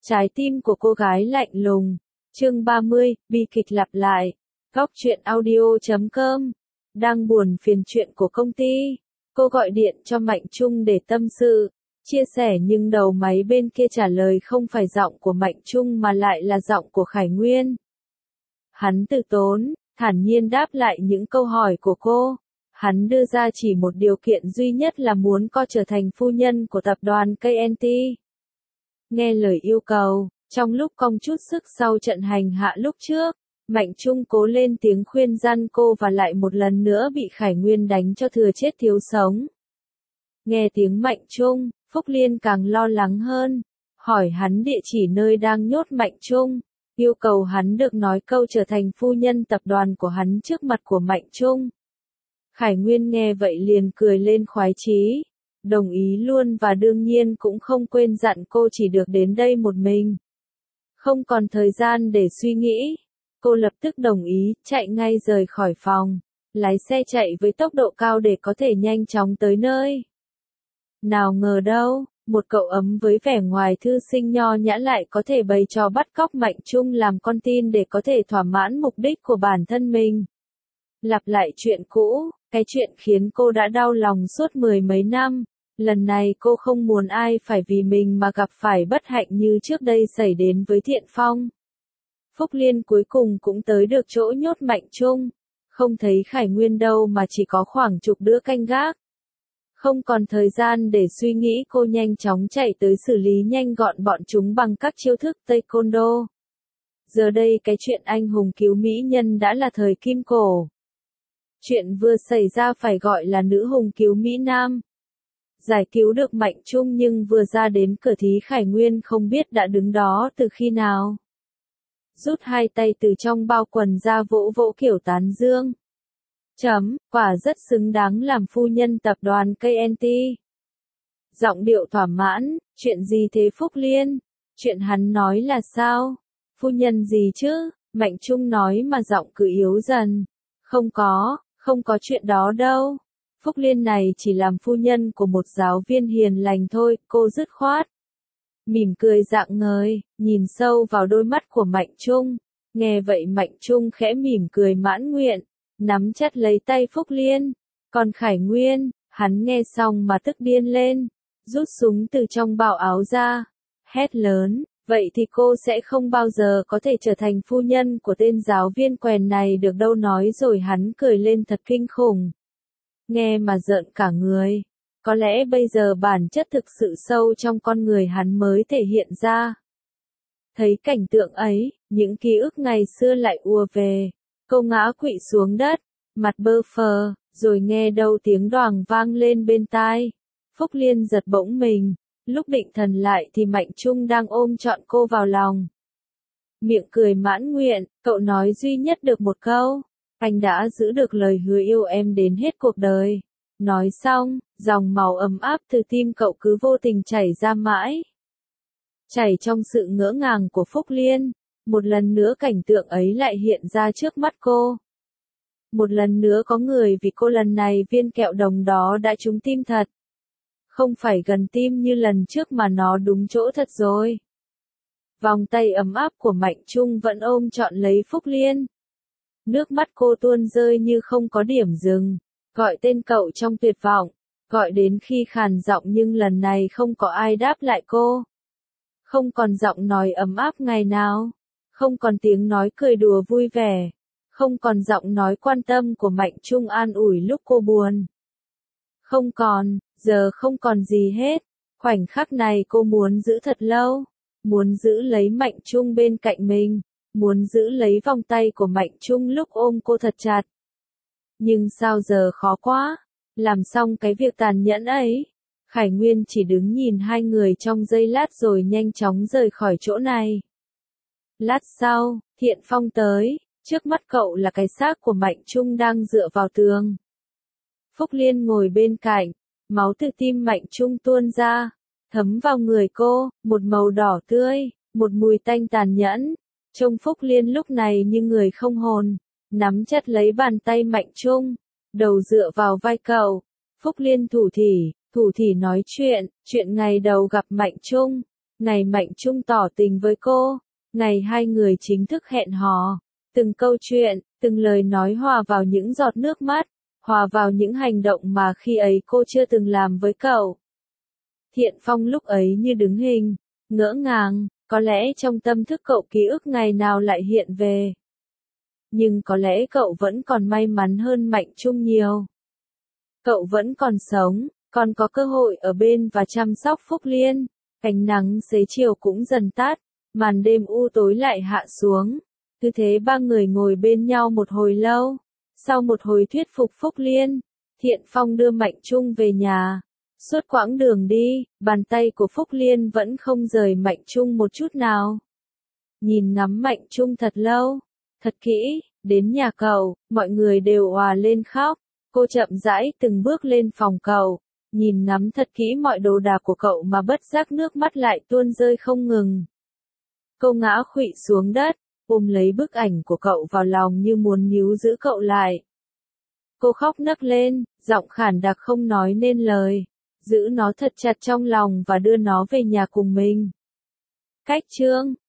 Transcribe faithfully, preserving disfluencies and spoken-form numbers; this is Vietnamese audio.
Trái tim của cô gái lạnh lùng. Chương ba mươi, bi kịch lặp lại. Góc truyện audio chấm com. Đang buồn phiền chuyện của công ty. Cô gọi điện cho Mạnh Trung để tâm sự, chia sẻ nhưng đầu máy bên kia trả lời không phải giọng của Mạnh Trung mà lại là giọng của Khải Nguyên. Hắn từ tốn, thản nhiên đáp lại những câu hỏi của cô. Hắn đưa ra chỉ một điều kiện duy nhất là muốn cô trở thành phu nhân của tập đoàn ca en tê. Nghe lời yêu cầu, trong lúc cong chút sức sau trận hành hạ lúc trước, Mạnh Trung cố lên tiếng khuyên răn cô và lại một lần nữa bị Khải Nguyên đánh cho thừa chết thiếu sống. Nghe tiếng Mạnh Trung, Phúc Liên càng lo lắng hơn, hỏi hắn địa chỉ nơi đang nhốt Mạnh Trung, yêu cầu hắn được nói câu trở thành phu nhân tập đoàn của hắn trước mặt của Mạnh Trung. Khải Nguyên nghe vậy liền cười lên khoái chí, đồng ý luôn và đương nhiên cũng không quên dặn cô chỉ được đến đây một mình. Không còn thời gian để suy nghĩ, cô lập tức đồng ý, chạy ngay rời khỏi phòng, lái xe chạy với tốc độ cao để có thể nhanh chóng tới nơi. Nào ngờ đâu, một cậu ấm với vẻ ngoài thư sinh nho nhã lại có thể bày trò bắt cóc Mạnh Trung làm con tin để có thể thỏa mãn mục đích của bản thân mình. Lặp lại chuyện cũ, cái chuyện khiến cô đã đau lòng suốt mười mấy năm, lần này cô không muốn ai phải vì mình mà gặp phải bất hạnh như trước đây xảy đến với Thiện Phong. Phúc Liên cuối cùng cũng tới được chỗ nhốt Mạnh Trung, không thấy Khải Nguyên đâu mà chỉ có khoảng chục đứa canh gác. Không còn thời gian để suy nghĩ, cô nhanh chóng chạy tới xử lý nhanh gọn bọn chúng bằng các chiêu thức taekwondo. Giờ đây cái chuyện anh hùng cứu mỹ nhân đã là thời kim cổ. Chuyện vừa xảy ra phải gọi là nữ hùng cứu Mỹ Nam. Giải cứu được Mạnh Trung nhưng vừa ra đến cửa thì Khải Nguyên không biết đã đứng đó từ khi nào. Rút hai tay từ trong bao quần ra vỗ vỗ kiểu tán dương. Chấm, quả rất xứng đáng làm phu nhân tập đoàn ca en tê. Giọng điệu thỏa mãn, chuyện gì thế Phúc Liên? Chuyện hắn nói là sao? Phu nhân gì chứ? Mạnh Trung nói mà giọng cứ yếu dần. Không có, không có chuyện đó đâu. Phúc Liên này chỉ làm phu nhân của một giáo viên hiền lành thôi, cô dứt khoát. Mỉm cười rạng ngời, nhìn sâu vào đôi mắt của Mạnh Trung. Nghe vậy Mạnh Trung khẽ mỉm cười mãn nguyện, nắm chặt lấy tay Phúc Liên. Còn Khải Nguyên, hắn nghe xong mà tức điên lên, rút súng từ trong bao áo ra, hét lớn, vậy thì cô sẽ không bao giờ có thể trở thành phu nhân của tên giáo viên quèn này được đâu, nói rồi hắn cười lên thật kinh khủng. Nghe mà rợn cả người. Có lẽ bây giờ bản chất thực sự sâu trong con người hắn mới thể hiện ra. Thấy cảnh tượng ấy, những ký ức ngày xưa lại ùa về. Cô ngã quỵ xuống đất, mặt bơ phờ, rồi nghe đâu tiếng đoàng vang lên bên tai. Phúc Liên giật bỗng mình, lúc định thần lại thì Mạnh Trung đang ôm trọn cô vào lòng. Miệng cười mãn nguyện, cậu nói duy nhất được một câu. Anh đã giữ được lời hứa yêu em đến hết cuộc đời. Nói xong, dòng máu ấm áp từ tim cậu cứ vô tình chảy ra mãi. Chảy trong sự ngỡ ngàng của Phúc Liên. Một lần nữa cảnh tượng ấy lại hiện ra trước mắt cô. Một lần nữa có người vì cô, lần này viên kẹo đồng đó đã trúng tim thật. Không phải gần tim như lần trước mà nó đúng chỗ thật rồi. Vòng tay ấm áp của Mạnh Trung vẫn ôm trọn lấy Phúc Liên. Nước mắt cô tuôn rơi như không có điểm dừng, gọi tên cậu trong tuyệt vọng, gọi đến khi khàn giọng nhưng lần này không có ai đáp lại cô. Không còn giọng nói ấm áp ngày nào, không còn tiếng nói cười đùa vui vẻ, không còn giọng nói quan tâm của Mạnh Trung an ủi lúc cô buồn. Không còn, giờ không còn gì hết. Khoảnh khắc này cô muốn giữ thật lâu, muốn giữ lấy Mạnh Trung bên cạnh mình. Muốn giữ lấy vòng tay của Mạnh Trung lúc ôm cô thật chặt. Nhưng sao giờ khó quá. Làm xong cái việc tàn nhẫn ấy, Khải Nguyên chỉ đứng nhìn hai người trong giây lát rồi nhanh chóng rời khỏi chỗ này. Lát sau, Thiện Phong tới, trước mắt cậu là cái xác của Mạnh Trung đang dựa vào tường. Phúc Liên ngồi bên cạnh, máu từ tim Mạnh Trung tuôn ra, thấm vào người cô, một màu đỏ tươi, một mùi tanh tàn nhẫn. Trông Phúc Liên lúc này như người không hồn, nắm chặt lấy bàn tay Mạnh Trung, đầu dựa vào vai cậu. Phúc Liên thủ thỉ, thủ thỉ nói chuyện, chuyện ngày đầu gặp Mạnh Trung, ngày Mạnh Trung tỏ tình với cô, ngày hai người chính thức hẹn hò. Từng câu chuyện, từng lời nói hòa vào những giọt nước mắt, hòa vào những hành động mà khi ấy cô chưa từng làm với cậu. Thiện Phong lúc ấy như đứng hình, ngỡ ngàng, có lẽ trong tâm thức cậu ký ức ngày nào lại hiện về. Nhưng có lẽ cậu vẫn còn may mắn hơn Mạnh Trung nhiều. Cậu vẫn còn sống, còn có cơ hội ở bên và chăm sóc Phúc Liên. Ánh nắng xế chiều cũng dần tắt, màn đêm u tối lại hạ xuống. Cứ thế ba người ngồi bên nhau một hồi lâu. Sau một hồi thuyết phục Phúc Liên, Thiện Phong đưa Mạnh Trung về nhà. Suốt quãng đường đi, bàn tay của Phúc Liên vẫn không rời Mạnh Trung một chút nào. Nhìn ngắm Mạnh Trung thật lâu, thật kỹ, đến nhà cậu, mọi người đều òa lên khóc. Cô chậm rãi từng bước lên phòng cậu, nhìn ngắm thật kỹ mọi đồ đạc của cậu mà bất giác nước mắt lại tuôn rơi không ngừng. Cô ngã khuỵu xuống đất, ôm lấy bức ảnh của cậu vào lòng như muốn níu giữ cậu lại. Cô khóc nấc lên, giọng khản đặc không nói nên lời, giữ nó thật chặt trong lòng và đưa nó về nhà cùng mình. Cách chương